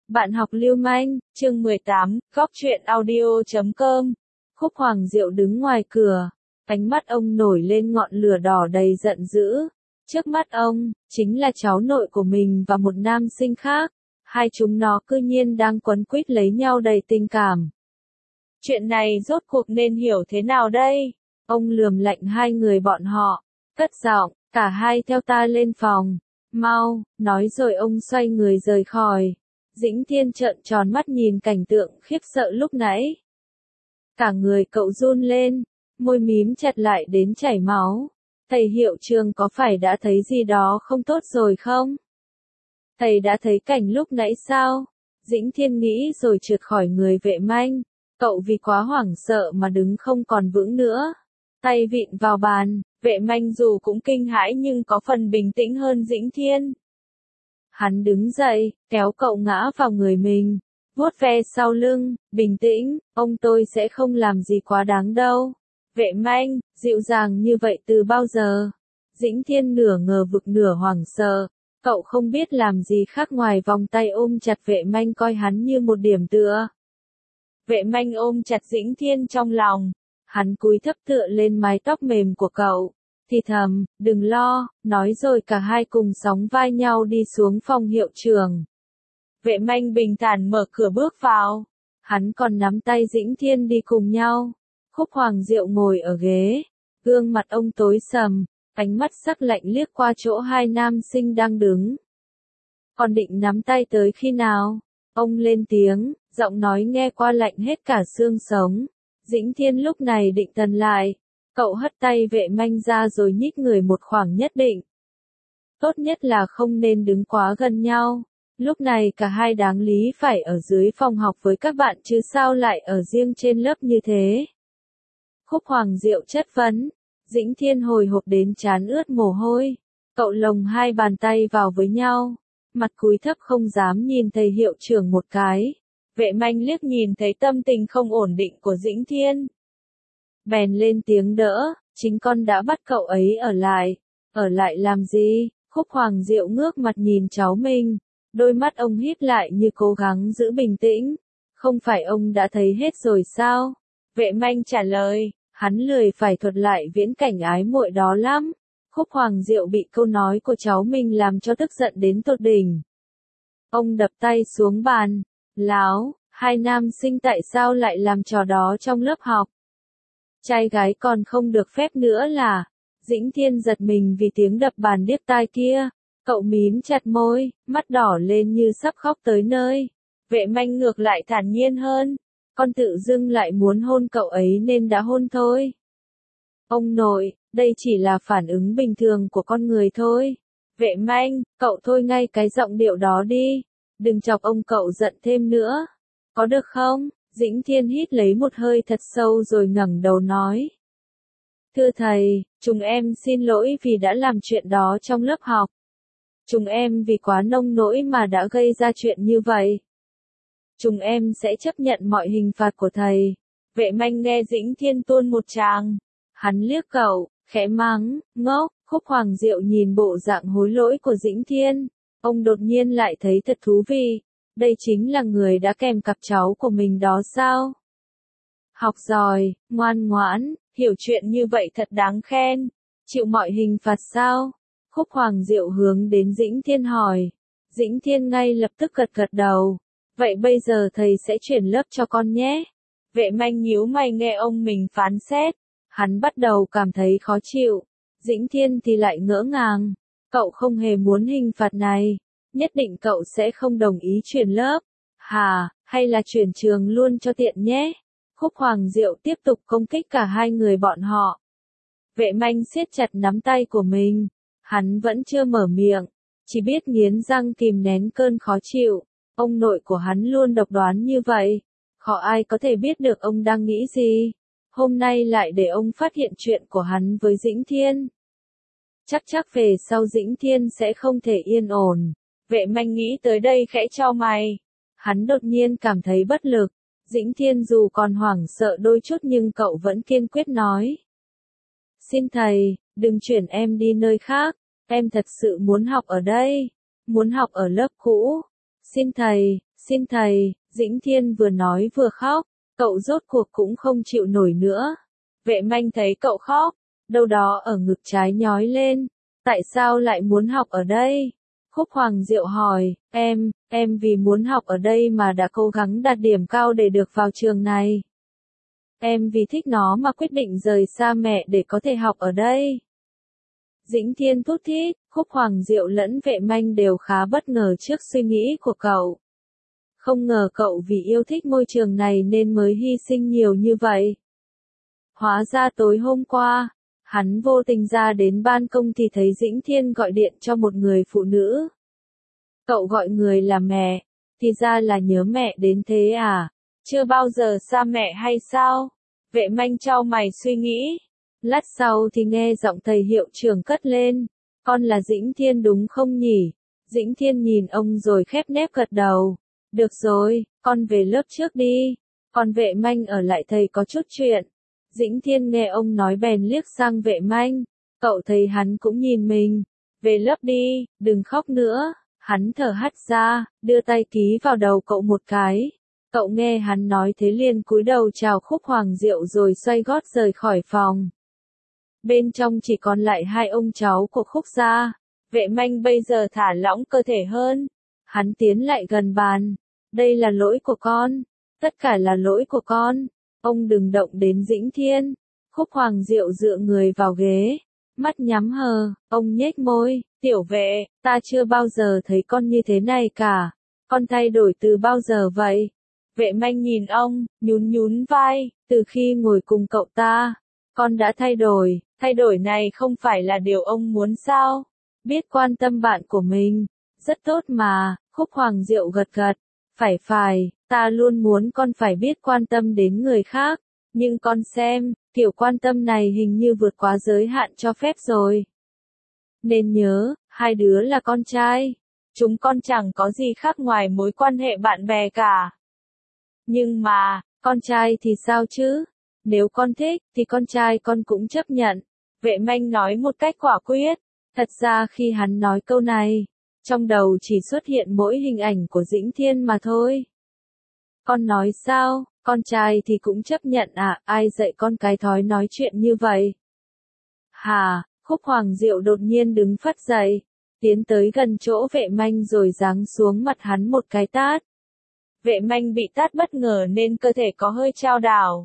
Bạn học lưu manh, chương 18, góc truyện audio.com. Khúc Hoàng Diệu đứng ngoài cửa, ánh mắt ông nổi lên ngọn lửa đỏ đầy giận dữ. Trước mắt ông, chính là cháu nội của mình và một nam sinh khác. Hai chúng nó cư nhiên đang quấn quýt lấy nhau đầy tình cảm. Chuyện này rốt cuộc nên hiểu thế nào đây? Ông lườm lạnh hai người bọn họ, cất giọng, cả hai theo ta lên phòng. Mau, nói rồi ông xoay người rời khỏi. Dĩnh Thiên trợn tròn mắt nhìn cảnh tượng khiếp sợ lúc nãy. Cả người cậu run lên, môi mím chặt lại đến chảy máu. Thầy hiệu trường có phải đã thấy gì đó không tốt rồi không? Thầy đã thấy cảnh lúc nãy sao? Dĩnh Thiên nghĩ rồi trượt khỏi người vệ manh. Cậu vì quá hoảng sợ mà đứng không còn vững nữa. Tay vịn vào bàn, vệ manh dù cũng kinh hãi nhưng có phần bình tĩnh hơn Dĩnh Thiên. Hắn đứng dậy, kéo cậu ngã vào người mình, vuốt ve sau lưng, bình tĩnh, ông tôi sẽ không làm gì quá đáng đâu. Vệ manh, dịu dàng như vậy từ bao giờ? Dĩnh Thiên nửa ngờ vực nửa hoảng sợ, cậu không biết làm gì khác ngoài vòng tay ôm chặt vệ manh coi hắn như một điểm tựa. Vệ manh ôm chặt Dĩnh Thiên trong lòng, hắn cúi thấp tựa lên mái tóc mềm của cậu. Thì thầm, đừng lo, nói rồi cả hai cùng sóng vai nhau đi xuống phòng hiệu trưởng. Vệ manh bình thản mở cửa bước vào. Hắn còn nắm tay Dĩnh Thiên đi cùng nhau. Khúc Hoàng Diệu ngồi ở ghế. Gương mặt ông tối sầm, ánh mắt sắc lạnh liếc qua chỗ hai nam sinh đang đứng. Còn định nắm tay tới khi nào? Ông lên tiếng, giọng nói nghe qua lạnh hết cả xương sống. Dĩnh Thiên lúc này định thần lại. Cậu hất tay vệ manh ra rồi nhích người một khoảng nhất định. Tốt nhất là không nên đứng quá gần nhau. Lúc này cả hai đáng lý phải ở dưới phòng học với các bạn chứ sao lại ở riêng trên lớp như thế. Khúc Hoàng Diệu chất vấn. Dĩnh Thiên hồi hộp đến trán ướt mồ hôi. Cậu lồng hai bàn tay vào với nhau. Mặt cúi thấp không dám nhìn thầy hiệu trưởng một cái. Vệ manh liếc nhìn thấy tâm tình không ổn định của Dĩnh Thiên. Bèn lên tiếng đỡ, chính con đã bắt cậu ấy ở lại. Ở lại làm gì? Khúc Hoàng Diệu ngước mặt nhìn cháu mình. Đôi mắt ông híp lại như cố gắng giữ bình tĩnh. Không phải ông đã thấy hết rồi sao? Vệ manh trả lời, hắn lười phải thuật lại viễn cảnh ái muội đó lắm. Khúc Hoàng Diệu bị câu nói của cháu mình làm cho tức giận đến tột đỉnh. Ông đập tay xuống bàn. Láo, hai nam sinh tại sao lại làm trò đó trong lớp học? Trai gái còn không được phép nữa là. Dĩnh Thiên giật mình vì tiếng đập bàn điếc tai kia. Cậu mím chặt môi, mắt đỏ lên như sắp khóc tới nơi. Vệ manh ngược lại thản nhiên hơn. Con tự dưng lại muốn hôn cậu ấy nên đã hôn thôi. Ông nội, đây chỉ là phản ứng bình thường của con người thôi. Vệ manh, cậu thôi ngay cái giọng điệu đó đi. Đừng chọc ông cậu giận thêm nữa. Có được không? Dĩnh Thiên hít lấy một hơi thật sâu rồi ngẩng đầu nói. Thưa thầy, chúng em xin lỗi vì đã làm chuyện đó trong lớp học. Chúng em vì quá nông nỗi mà đã gây ra chuyện như vậy. Chúng em sẽ chấp nhận mọi hình phạt của thầy. Vệ manh nghe Dĩnh Thiên tuôn một tràng. Hắn liếc cậu, khẽ mắng, ngốc. Khúc Hoàng Diệu nhìn bộ dạng hối lỗi của Dĩnh Thiên. Ông đột nhiên lại thấy thật thú vị. Đây chính là người đã kèm cặp cháu của mình đó sao? Học giỏi, ngoan ngoãn, hiểu chuyện như vậy thật đáng khen. Chịu mọi hình phạt sao? Khúc Hoàng Diệu hướng đến Dĩnh Thiên hỏi. Dĩnh Thiên ngay lập tức gật gật đầu. Vậy bây giờ thầy sẽ chuyển lớp cho con nhé. Vệ manh nhíu mày nghe ông mình phán xét. Hắn bắt đầu cảm thấy khó chịu. Dĩnh Thiên thì lại ngỡ ngàng. Cậu không hề muốn hình phạt này. Nhất định cậu sẽ không đồng ý chuyển lớp. Hà, hay là chuyển trường luôn cho tiện nhé. Khúc Hoàng Diệu tiếp tục công kích cả hai người bọn họ. Vệ manh siết chặt nắm tay của mình. Hắn vẫn chưa mở miệng. Chỉ biết nghiến răng kìm nén cơn khó chịu. Ông nội của hắn luôn độc đoán như vậy. Khó ai có thể biết được ông đang nghĩ gì. Hôm nay lại để ông phát hiện chuyện của hắn với Dĩnh Thiên. Chắc về sau Dĩnh Thiên sẽ không thể yên ổn. Vệ manh nghĩ tới đây khẽ chau mày. Hắn đột nhiên cảm thấy bất lực. Dĩnh Thiên dù còn hoảng sợ đôi chút nhưng cậu vẫn kiên quyết nói. Xin thầy, đừng chuyển em đi nơi khác. Em thật sự muốn học ở đây. Muốn học ở lớp cũ. Xin thầy, Xin thầy, Dĩnh Thiên vừa nói vừa khóc, cậu rốt cuộc cũng không chịu nổi nữa. Vệ Manh thấy cậu khóc, đâu đó ở ngực trái nhói lên. Tại sao lại muốn học ở đây? Khúc Hoàng Diệu hỏi, em vì muốn học ở đây mà đã cố gắng đạt điểm cao để được vào trường này. Em vì thích nó mà quyết định rời xa mẹ để có thể học ở đây. Dĩnh Thiên thút thít, Khúc Hoàng Diệu lẫn Vệ Manh đều khá bất ngờ trước suy nghĩ của cậu. Không ngờ cậu vì yêu thích môi trường này nên mới hy sinh nhiều như vậy. Hóa ra tối hôm qua, hắn vô tình ra đến ban công thì thấy Dĩnh Thiên gọi điện cho một người phụ nữ. Cậu gọi người là mẹ, thì ra là nhớ mẹ đến thế à? Chưa bao giờ xa mẹ hay sao? Vệ Manh chau mày suy nghĩ. Lát sau thì nghe giọng thầy hiệu trưởng cất lên. Con là Dĩnh Thiên đúng không nhỉ? Dĩnh Thiên nhìn ông rồi khép nép gật đầu. Được rồi, con về lớp trước đi. Còn Vệ Manh ở lại thầy có chút chuyện. Dĩnh Thiên nghe ông nói bèn liếc sang Vệ Manh. Cậu thấy hắn cũng nhìn mình. Về lớp đi, đừng khóc nữa. Hắn thở hắt ra, đưa tay ký vào đầu cậu một cái. Cậu nghe hắn nói thế liền cúi đầu chào Khúc Hoàng Diệu rồi xoay gót rời khỏi phòng. Bên trong chỉ còn lại hai ông cháu của Khúc gia. Vệ Manh bây giờ thả lỏng cơ thể hơn. Hắn tiến lại gần bàn. Đây là lỗi của con. Tất cả là lỗi của con. Ông đừng động đến Dĩnh Thiên. Khúc Hoàng Diệu dựa người vào ghế. Mắt nhắm hờ, ông nhếch môi. Tiểu Vệ, ta chưa bao giờ thấy con như thế này cả. Con thay đổi từ bao giờ vậy? Vệ Manh nhìn ông, nhún vai. Từ khi ngồi cùng cậu ta, con đã thay đổi này không phải là điều ông muốn sao? Biết quan tâm bạn của mình, rất tốt mà. Khúc Hoàng Diệu gật gật. Phải, ta luôn muốn con phải biết quan tâm đến người khác. Nhưng con xem, kiểu quan tâm này hình như vượt quá giới hạn cho phép rồi. Nên nhớ, hai đứa là con trai. Chúng con chẳng có gì khác ngoài mối quan hệ bạn bè cả. Nhưng mà, con trai thì sao chứ? Nếu con thích, thì con trai con cũng chấp nhận. Vệ Manh nói một cách quả quyết. Thật ra khi hắn nói câu này, trong đầu chỉ xuất hiện mỗi hình ảnh của Dĩnh Thiên mà thôi. Con nói sao, con trai thì cũng chấp nhận à, ai dạy con cái thói nói chuyện như vậy? Hà, Khúc Hoàng Diệu đột nhiên đứng phắt dậy, tiến tới gần chỗ Vệ Manh rồi giáng xuống mặt hắn một cái tát. Vệ Manh bị tát bất ngờ nên cơ thể có hơi chao đảo.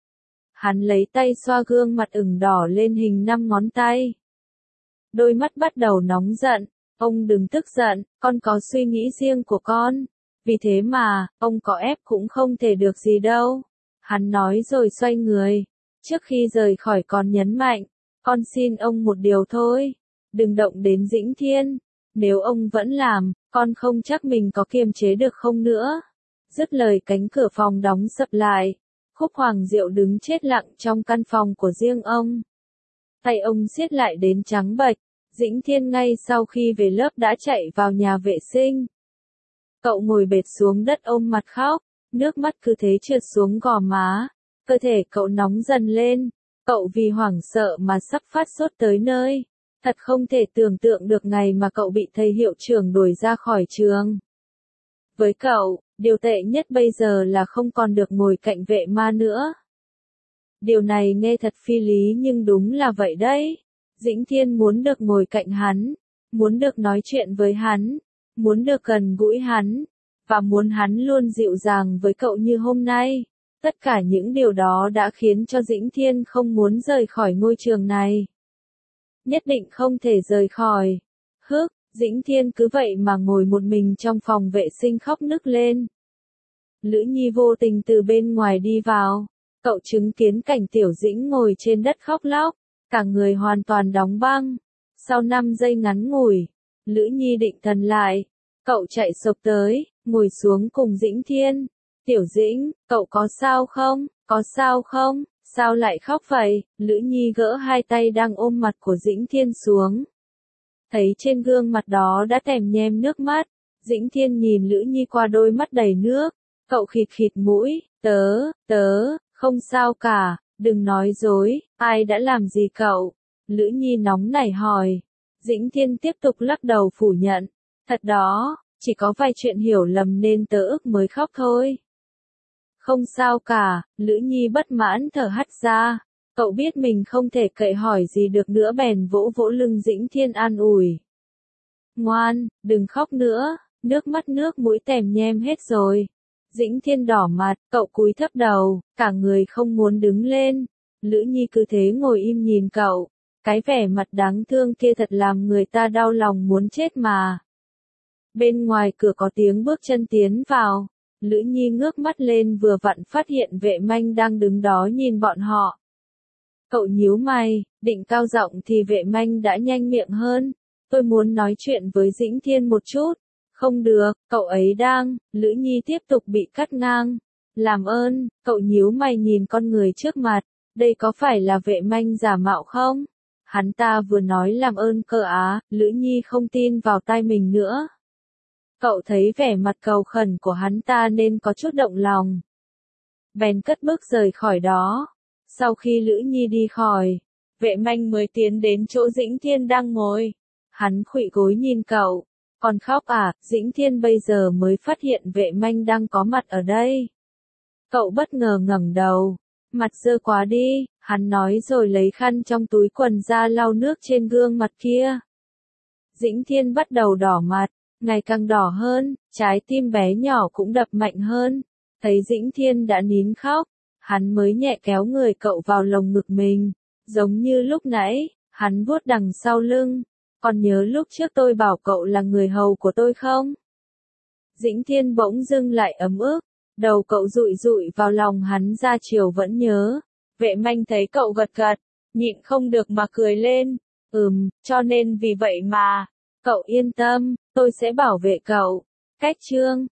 Hắn lấy tay xoa gương mặt ửng đỏ lên hình 5 ngón tay. Đôi mắt bắt đầu nóng giận. Ông đừng tức giận, con có suy nghĩ riêng của con. Vì thế mà, ông có ép cũng không thể được gì đâu. Hắn nói rồi xoay người. Trước khi rời khỏi còn nhấn mạnh. Con xin ông một điều thôi. Đừng động đến Dĩnh Thiên. Nếu ông vẫn làm, con không chắc mình có kiềm chế được không nữa. Dứt lời cánh cửa phòng đóng sập lại. Khúc Hoàng Diệu đứng chết lặng trong căn phòng của riêng ông. Tay ông siết lại đến trắng bệch. Dĩnh Thiên ngay sau khi về lớp đã chạy vào nhà vệ sinh. Cậu ngồi bệt xuống đất ôm mặt khóc, nước mắt cứ thế trượt xuống gò má. Cơ thể cậu nóng dần lên, cậu vì hoảng sợ mà sắp phát sốt tới nơi. Thật không thể tưởng tượng được ngày mà cậu bị thầy hiệu trưởng đuổi ra khỏi trường. Với cậu, điều tệ nhất bây giờ là không còn được ngồi cạnh Vệ Ma nữa. Điều này nghe thật phi lý nhưng đúng là vậy đấy. Dĩnh Thiên muốn được ngồi cạnh hắn, muốn được nói chuyện với hắn, muốn được gần gũi hắn, và muốn hắn luôn dịu dàng với cậu như hôm nay. Tất cả những điều đó đã khiến cho Dĩnh Thiên không muốn rời khỏi ngôi trường này. Nhất định không thể rời khỏi. Dĩnh Thiên cứ vậy mà ngồi một mình trong phòng vệ sinh khóc nức lên. Lữ Nhi vô tình từ bên ngoài đi vào. Cậu chứng kiến cảnh Tiểu Dĩnh ngồi trên đất khóc lóc. Cả người hoàn toàn đóng băng. Sau 5 giây ngắn ngủi, Lữ Nhi định thần lại. Cậu chạy xộc tới, ngồi xuống cùng Dĩnh Thiên. Tiểu Dĩnh, cậu có sao không? Có sao không? Sao lại khóc vậy? Lữ Nhi gỡ hai tay đang ôm mặt của Dĩnh Thiên xuống. Thấy trên gương mặt đó đã tèm nhem nước mắt. Dĩnh Thiên nhìn Lữ Nhi qua đôi mắt đầy nước. Cậu khịt khịt mũi. Không sao cả. Đừng nói dối, ai đã làm gì cậu? Lữ Nhi nóng nảy hỏi. Dĩnh Thiên tiếp tục lắc đầu phủ nhận. Thật đó, chỉ có vài chuyện hiểu lầm nên tớ ức mới khóc thôi. Không sao cả, Lữ Nhi bất mãn thở hắt ra. Cậu biết mình không thể cậy hỏi gì được nữa bèn vỗ vỗ lưng Dĩnh Thiên an ủi. Ngoan, đừng khóc nữa, nước mắt nước mũi tèm nhem hết rồi. Dĩnh Thiên đỏ mặt, cậu cúi thấp đầu, cả người không muốn đứng lên. Lữ Nhi cứ thế ngồi im nhìn cậu. Cái vẻ mặt đáng thương kia thật làm người ta đau lòng muốn chết mà. Bên ngoài cửa có tiếng bước chân tiến vào. Lữ Nhi ngước mắt lên vừa vặn phát hiện Vệ Manh đang đứng đó nhìn bọn họ. Cậu nhíu mày, định cao giọng thì Vệ Manh đã nhanh miệng hơn. Tôi muốn nói chuyện với Dĩnh Thiên một chút. Không được, cậu ấy đang, Lữ Nhi tiếp tục bị cắt ngang. Làm ơn, cậu nhíu mày nhìn con người trước mặt. Đây có phải là Vệ Manh giả mạo không? Hắn ta vừa nói làm ơn cơ á, Lữ Nhi không tin vào tai mình nữa. Cậu thấy vẻ mặt cầu khẩn của hắn ta nên có chút động lòng. Bèn cất bước rời khỏi đó. Sau khi Lữ Nhi đi khỏi, Vệ Manh mới tiến đến chỗ Dĩnh Thiên đang ngồi. Hắn khuỵu gối nhìn cậu. Còn khóc à? Dĩnh Thiên bây giờ mới phát hiện Vệ Manh đang có mặt ở đây. Cậu bất ngờ ngẩng đầu. Mặt dơ quá đi, hắn nói rồi lấy khăn trong túi quần ra lau nước trên gương mặt kia. Dĩnh Thiên bắt đầu đỏ mặt, ngày càng đỏ hơn, trái tim bé nhỏ cũng đập mạnh hơn. Thấy Dĩnh Thiên đã nín khóc, hắn mới nhẹ kéo người cậu vào lồng ngực mình. Giống như lúc nãy, hắn vuốt đằng sau lưng. Còn nhớ lúc trước tôi bảo cậu là người hầu của tôi không? Dĩnh Thiên bỗng dưng lại ấm ức. Đầu cậu dụi dụi vào lòng hắn ra chiều vẫn nhớ. Vệ Manh thấy cậu gật gật, nhịn không được mà cười lên. Cho nên vì vậy mà. Cậu yên tâm, tôi sẽ bảo vệ cậu. Cách chương